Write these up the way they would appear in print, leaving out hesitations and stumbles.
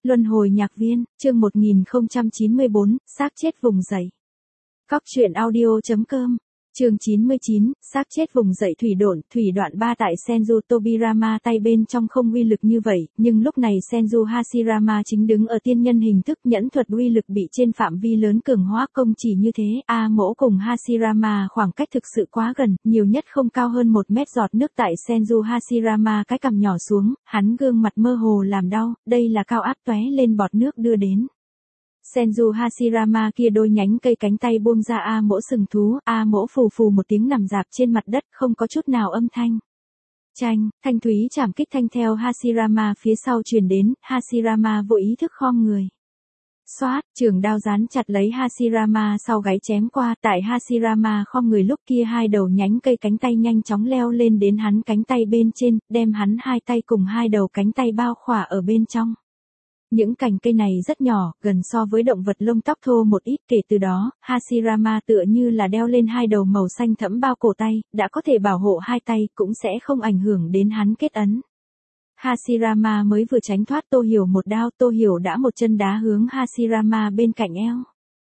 Luân hồi nhạc viên, chương 1094, xác chết vùng dậy. Cóc truyện audio.com, chương 99, xác chết vùng dậy thủy đoạn 3 tại Senju Tobirama tay bên trong không uy lực như vậy, nhưng lúc này Senju Hashirama chính đứng ở tiên nhân hình thức nhẫn thuật uy lực bị trên phạm vi lớn cường hóa công chỉ như thế. A Mỗ cùng Hashirama khoảng cách thực sự quá gần, nhiều nhất không cao hơn 1 mét giọt nước tại Senju Hashirama cái cằm nhỏ xuống, hắn gương mặt mơ hồ làm đau, đây là cao áp tóe lên bọt nước đưa đến. Senju Hashirama kia đôi nhánh cây cánh tay buông ra A Mỗ sừng thú, A Mỗ phù phù một tiếng nằm rạp trên mặt đất không có chút nào âm thanh. Chanh, thanh thúy chạm kích thanh theo Hashirama phía sau truyền đến, Hashirama vô ý thức khom người. Xoát, trường đao dán chặt lấy Hashirama sau gáy chém qua, tại Hashirama khom người lúc kia hai đầu nhánh cây cánh tay nhanh chóng leo lên đến hắn cánh tay bên trên, đem hắn hai tay cùng hai đầu cánh tay bao khỏa ở bên trong. Những cành cây này rất nhỏ, gần so với động vật lông tóc thô một ít, kể từ đó, Hashirama tựa như là đeo lên hai đầu màu xanh thẫm bao cổ tay, đã có thể bảo hộ hai tay, cũng sẽ không ảnh hưởng đến hắn kết ấn. Hashirama mới vừa tránh thoát Tô Hiểu một đao, Tô Hiểu đã một chân đá hướng Hashirama bên cạnh eo.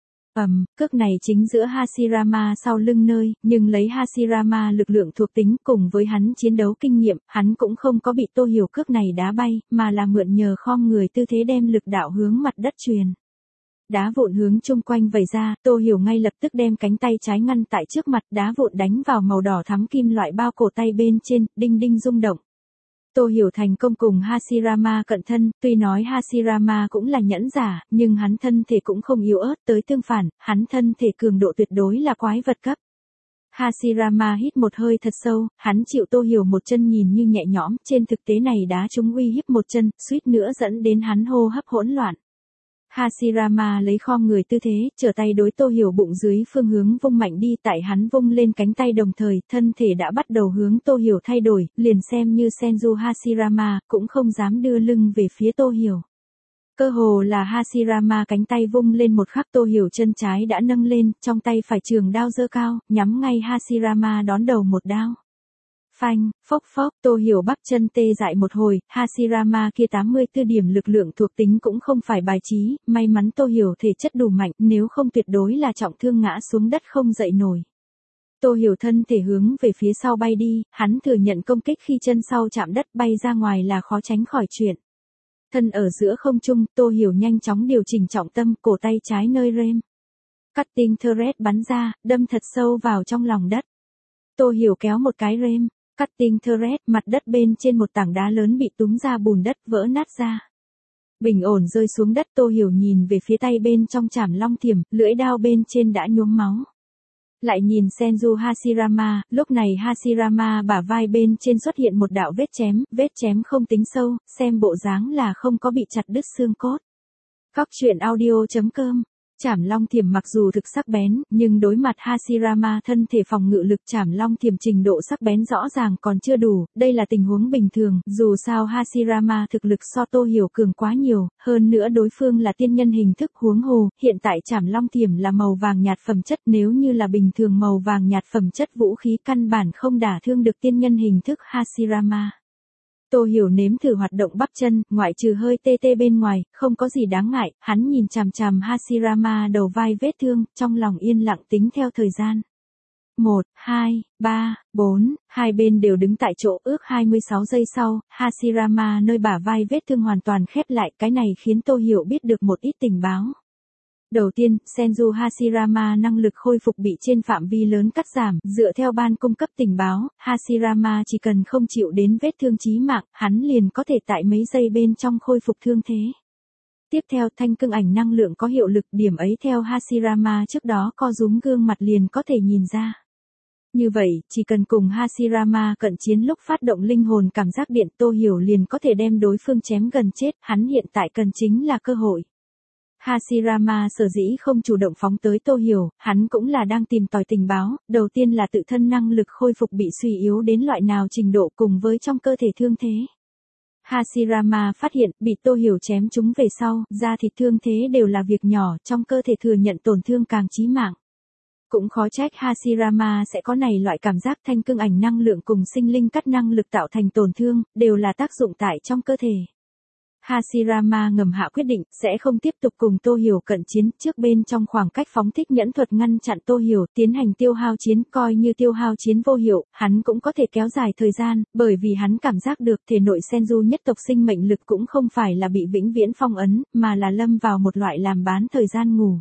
Cước này chính giữa Hashirama sau lưng nơi, nhưng lấy Hashirama lực lượng thuộc tính cùng với hắn chiến đấu kinh nghiệm, hắn cũng không có bị Tô Hiểu cước này đá bay, mà là mượn nhờ khom người tư thế đem lực đạo hướng mặt đất truyền. Đá vụn hướng chung quanh vẩy ra, Tô Hiểu ngay lập tức đem cánh tay trái ngăn tại trước mặt, đá vụn đánh vào màu đỏ thắm kim loại bao cổ tay bên trên, đinh đinh rung động. Tô Hiểu thành công cùng Hashirama cận thân, tuy nói Hashirama cũng là nhẫn giả, nhưng hắn thân thể cũng không yếu ớt, tới tương phản, hắn thân thể cường độ tuyệt đối là quái vật cấp. Hashirama hít một hơi thật sâu, hắn chịu Tô Hiểu một chân nhìn như nhẹ nhõm, trên thực tế này đá trúng uy hiếp một chân, suýt nữa dẫn đến hắn hô hấp hỗn loạn. Hashirama lấy khom người tư thế, trở tay đối Tô Hiểu bụng dưới phương hướng vung mạnh đi, tại hắn vung lên cánh tay đồng thời, thân thể đã bắt đầu hướng Tô Hiểu thay đổi, liền xem như Senju Hashirama, cũng không dám đưa lưng về phía Tô Hiểu. Cơ hồ là Hashirama cánh tay vung lên một khắc Tô Hiểu chân trái đã nâng lên, trong tay phải trường đao giơ cao, nhắm ngay Hashirama đón đầu một đao. Phanh, phốc phốc, Tô Hiểu bắp chân tê dại một hồi, Hashirama kia 84 điểm lực lượng thuộc tính cũng không phải bài trí, may mắn Tô Hiểu thể chất đủ mạnh, nếu không tuyệt đối là trọng thương ngã xuống đất không dậy nổi. Tô Hiểu thân thể hướng về phía sau bay đi, hắn thừa nhận công kích khi chân sau chạm đất bay ra ngoài là khó tránh khỏi chuyện. Thân ở giữa không trung, Tô Hiểu nhanh chóng điều chỉnh trọng tâm, cổ tay trái nơi rem. Cutting thread bắn ra, đâm thật sâu vào trong lòng đất. Tô Hiểu kéo một cái rem. Cutting thread, mặt đất bên trên một tảng đá lớn bị túm ra bùn đất vỡ nát ra. Bình ổn rơi xuống đất, Tô Hiểu nhìn về phía tay bên trong chảm long thiểm, lưỡi đao bên trên đã nhuốm máu. Lại nhìn Senju Hashirama, lúc này Hashirama bả vai bên trên xuất hiện một đạo vết chém không tính sâu, xem bộ dáng là không có bị chặt đứt xương cốt. Cóc truyện audio.com. Chảm long thiểm mặc dù thực sắc bén, nhưng đối mặt Hashirama thân thể phòng ngự lực chảm long thiểm trình độ sắc bén rõ ràng còn chưa đủ, đây là tình huống bình thường, dù sao Hashirama thực lực so Tô Hiểu cường quá nhiều, hơn nữa đối phương là tiên nhân hình thức huống hồ, hiện tại chảm long thiểm là màu vàng nhạt phẩm chất, nếu như là bình thường màu vàng nhạt phẩm chất vũ khí căn bản không đả thương được tiên nhân hình thức Hashirama. Tô Hiểu nếm thử hoạt động bắp chân, ngoại trừ hơi tê tê bên ngoài, không có gì đáng ngại, hắn nhìn chằm chằm Hashirama đầu vai vết thương, trong lòng yên lặng tính theo thời gian. 1, 2, 3, 4, hai bên đều đứng tại chỗ, ước 26 giây sau, Hashirama nơi bả vai vết thương hoàn toàn khép lại, cái này khiến Tô Hiểu biết được một ít tình báo. Đầu tiên, Senju Hashirama năng lực khôi phục bị trên phạm vi lớn cắt giảm, dựa theo ban cung cấp tình báo, Hashirama chỉ cần không chịu đến vết thương chí mạng, hắn liền có thể tại mấy giây bên trong khôi phục thương thế. Tiếp theo, thanh cương ảnh năng lượng có hiệu lực, điểm ấy theo Hashirama trước đó co rúm gương mặt liền có thể nhìn ra. Như vậy, chỉ cần cùng Hashirama cận chiến lúc phát động linh hồn cảm giác điện, Tô Hiểu liền có thể đem đối phương chém gần chết, hắn hiện tại cần chính là cơ hội. Hashirama sở dĩ không chủ động phóng tới Tô Hiểu, hắn cũng là đang tìm tòi tình báo, đầu tiên là tự thân năng lực khôi phục bị suy yếu đến loại nào trình độ cùng với trong cơ thể thương thế. Hashirama phát hiện, bị Tô Hiểu chém trúng về sau, da thịt thương thế đều là việc nhỏ, trong cơ thể thừa nhận tổn thương càng chí mạng. Cũng khó trách Hashirama sẽ có này loại cảm giác thanh cương ảnh năng lượng cùng sinh linh cắt năng lực tạo thành tổn thương, đều là tác dụng tại trong cơ thể. Hashirama ngầm hạ quyết định sẽ không tiếp tục cùng Tô Hiểu cận chiến, trước bên trong khoảng cách phóng thích nhẫn thuật ngăn chặn Tô Hiểu tiến hành tiêu hao chiến, coi như tiêu hao chiến vô hiệu, hắn cũng có thể kéo dài thời gian, bởi vì hắn cảm giác được thể nội Senju nhất tộc sinh mệnh lực cũng không phải là bị vĩnh viễn phong ấn, mà là lâm vào một loại làm bán thời gian ngủ.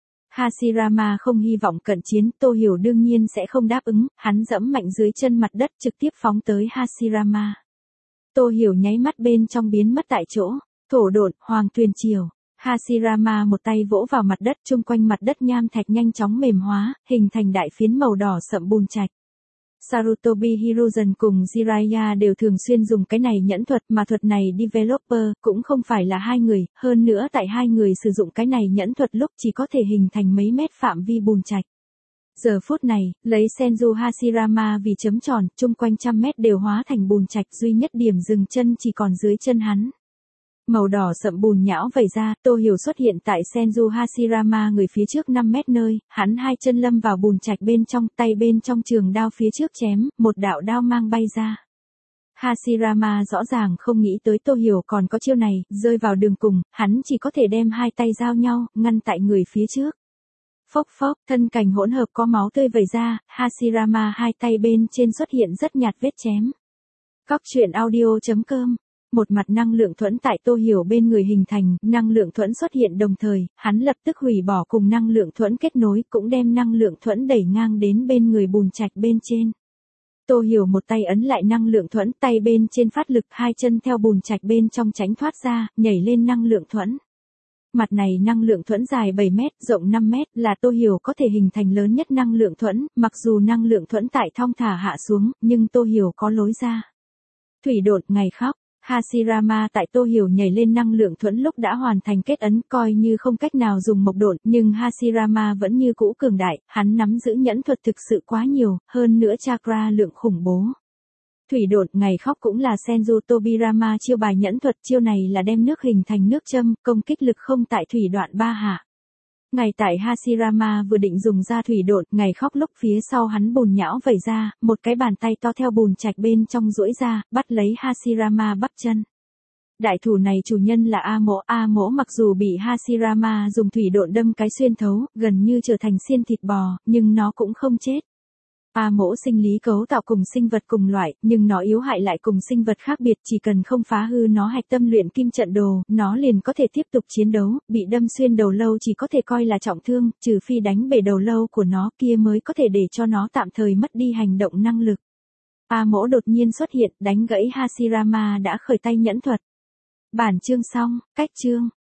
Hashirama không hy vọng cận chiến, Tô Hiểu đương nhiên sẽ không đáp ứng, hắn dẫm mạnh dưới chân mặt đất trực tiếp phóng tới Hashirama. Tô Hiểu nháy mắt bên trong biến mất tại chỗ, thổ độn, hoàng tuyền triều. Hashirama một tay vỗ vào mặt đất, chung quanh mặt đất nham thạch nhanh chóng mềm hóa, hình thành đại phiến màu đỏ sậm bùn trạch. Sarutobi Hiruzen cùng Jiraiya đều thường xuyên dùng cái này nhẫn thuật, mà thuật này developer cũng không phải là hai người, hơn nữa tại hai người sử dụng cái này nhẫn thuật lúc chỉ có thể hình thành mấy mét phạm vi bùn trạch. Giờ phút này, lấy Senju Hashirama vì chấm tròn, chung quanh trăm mét đều hóa thành bùn trạch, duy nhất điểm dừng chân chỉ còn dưới chân hắn. Màu đỏ sậm bùn nhão vẩy ra, Tô Hiểu xuất hiện tại Senju Hashirama người phía trước 5 mét nơi, hắn hai chân lâm vào bùn trạch bên trong, tay bên trong trường đao phía trước chém, một đạo đao mang bay ra. Hashirama rõ ràng không nghĩ tới Tô Hiểu còn có chiêu này, rơi vào đường cùng, hắn chỉ có thể đem hai tay giao nhau, ngăn tại người phía trước. Phốc phốc, thân cảnh hỗn hợp có máu tươi vẩy ra, Hashirama hai tay bên trên xuất hiện rất nhạt vết chém. Các chuyện audio.com. Một mặt năng lượng thuẫn tại Tô Hiểu bên người hình thành, năng lượng thuẫn xuất hiện đồng thời, hắn lập tức hủy bỏ cùng năng lượng thuẫn kết nối, cũng đem năng lượng thuẫn đẩy ngang đến bên người bùn trạch bên trên. Tô Hiểu một tay ấn lại năng lượng thuẫn, tay bên trên phát lực, hai chân theo bùn trạch bên trong tránh thoát ra, nhảy lên năng lượng thuẫn. Mặt này năng lượng thuẫn dài 7 mét, rộng 5 mét, là Tô Hiểu có thể hình thành lớn nhất năng lượng thuẫn, mặc dù năng lượng thuẫn tại thong thả hạ xuống, nhưng Tô Hiểu có lối ra. Thủy độn, ngày khóc. Hashirama tại Tô Hiểu nhảy lên năng lượng thuẫn lúc đã hoàn thành kết ấn, coi như không cách nào dùng mộc độn, nhưng Hashirama vẫn như cũ cường đại, hắn nắm giữ nhẫn thuật thực sự quá nhiều, hơn nữa chakra lượng khủng bố. Thủy độn, ngày khóc cũng là Senju Tobirama chiêu bài nhẫn thuật, chiêu này là đem nước hình thành nước châm, công kích lực không tại thủy đoạn 3 hạ. Ngày tại Hashirama vừa định dùng ra thủy độn, ngày khóc lúc phía sau hắn bùn nhão vẩy ra, một cái bàn tay to theo bùn trạch bên trong duỗi ra, bắt lấy Hashirama bắp chân. Đại thủ này chủ nhân là A Mỗ mặc dù bị Hashirama dùng thủy độn đâm cái xuyên thấu, gần như trở thành xiên thịt bò, nhưng nó cũng không chết. A Mỗ sinh lý cấu tạo cùng sinh vật cùng loại, nhưng nó yếu hại lại cùng sinh vật khác biệt, chỉ cần không phá hư nó hạch tâm luyện kim trận đồ, nó liền có thể tiếp tục chiến đấu, bị đâm xuyên đầu lâu chỉ có thể coi là trọng thương, trừ phi đánh bể đầu lâu của nó kia mới có thể để cho nó tạm thời mất đi hành động năng lực. A Mỗ đột nhiên xuất hiện, đánh gãy Hashirama đã khởi tay nhẫn thuật. Bản chương xong, cách chương.